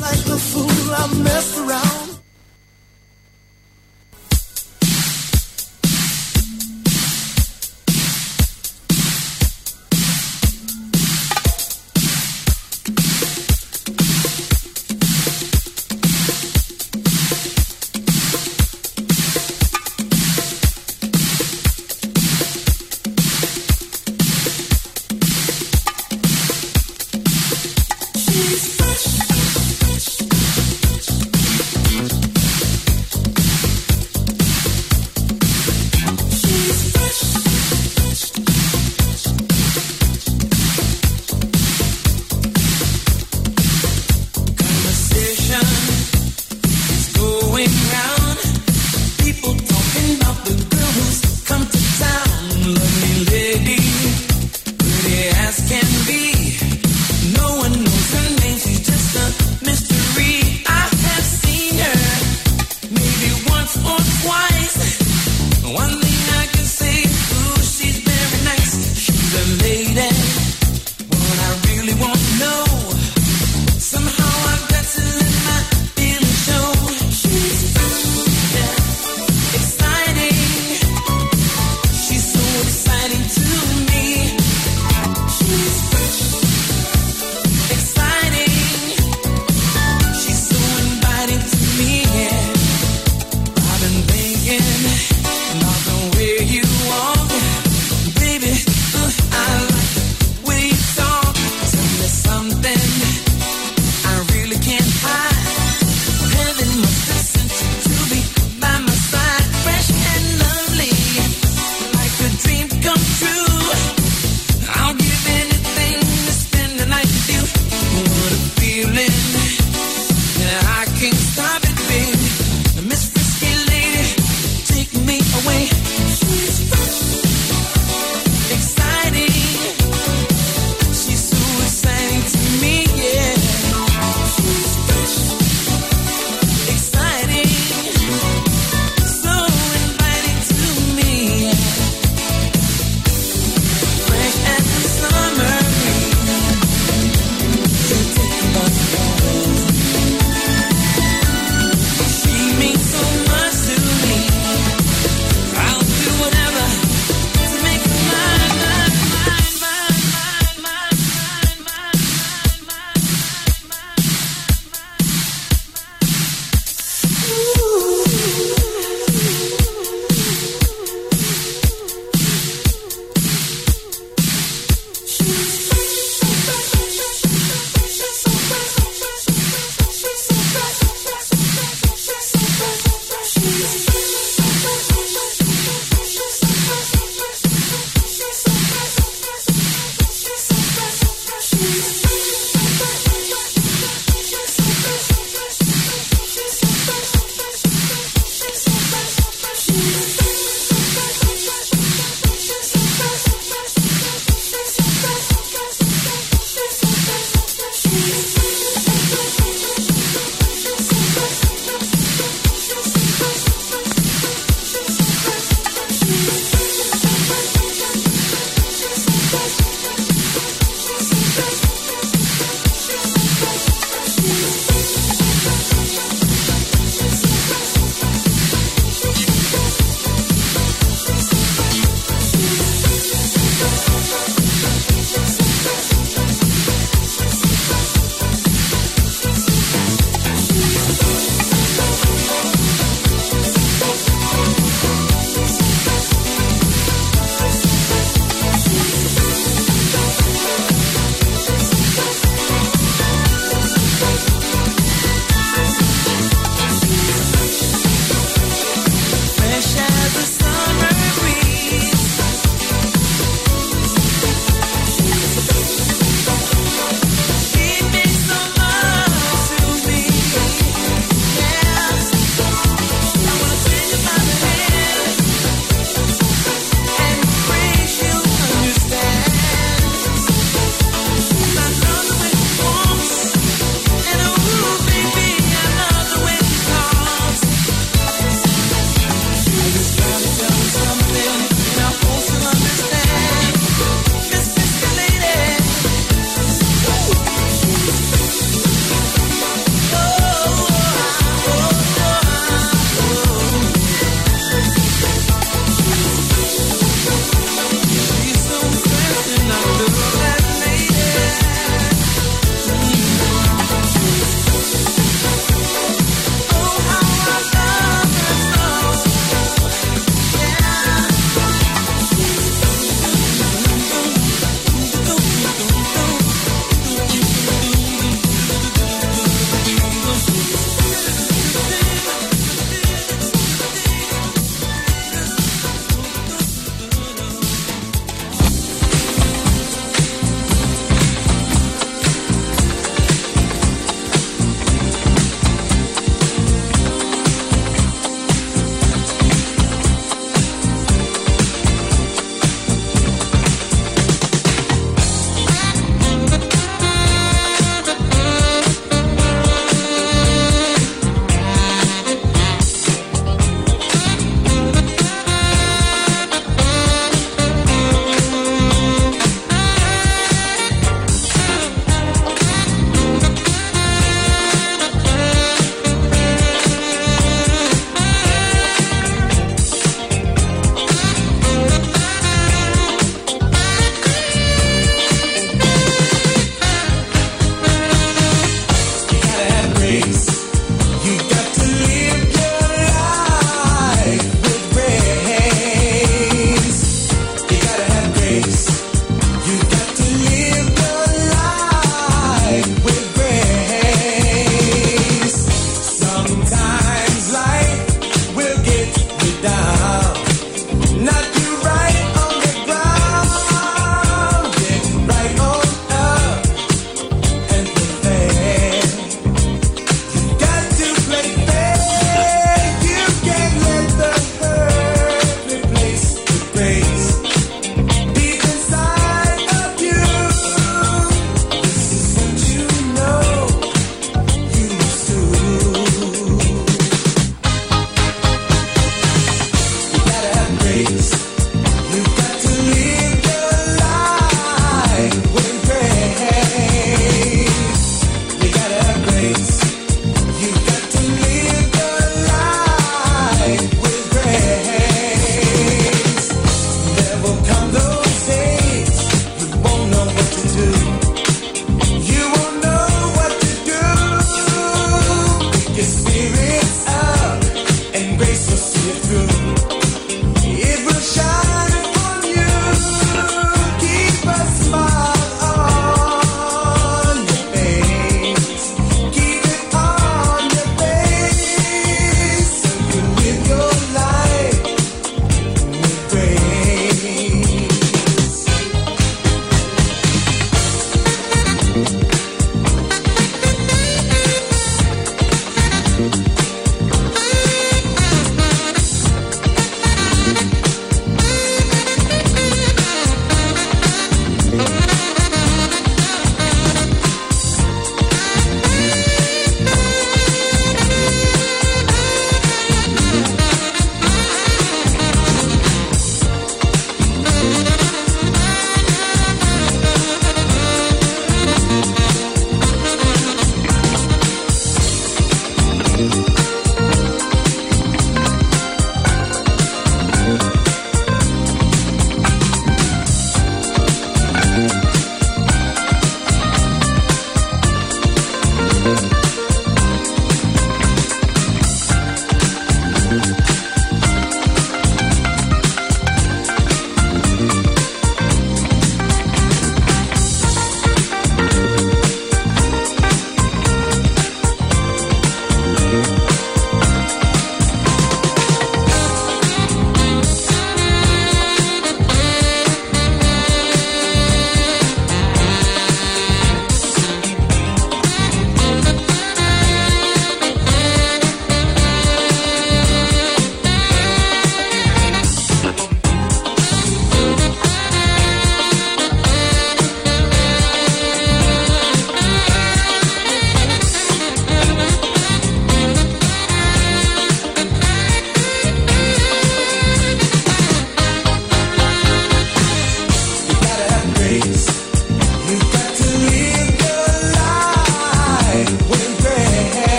Fresh as a summer breeze.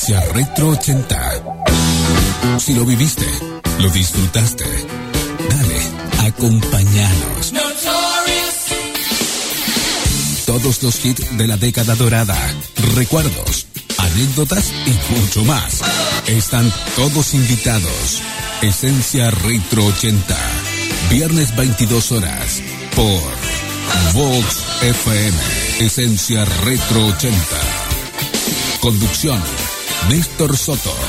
Esencia Retro 80. Si lo viviste, lo disfrutaste. Dale, acompáñanos. Todos los hits de la década dorada, recuerdos, anécdotas y mucho más. Están todos invitados. Esencia Retro 80. Viernes 22 horas por Vox FM. Esencia Retro 80. Conducción, Néstor Soto.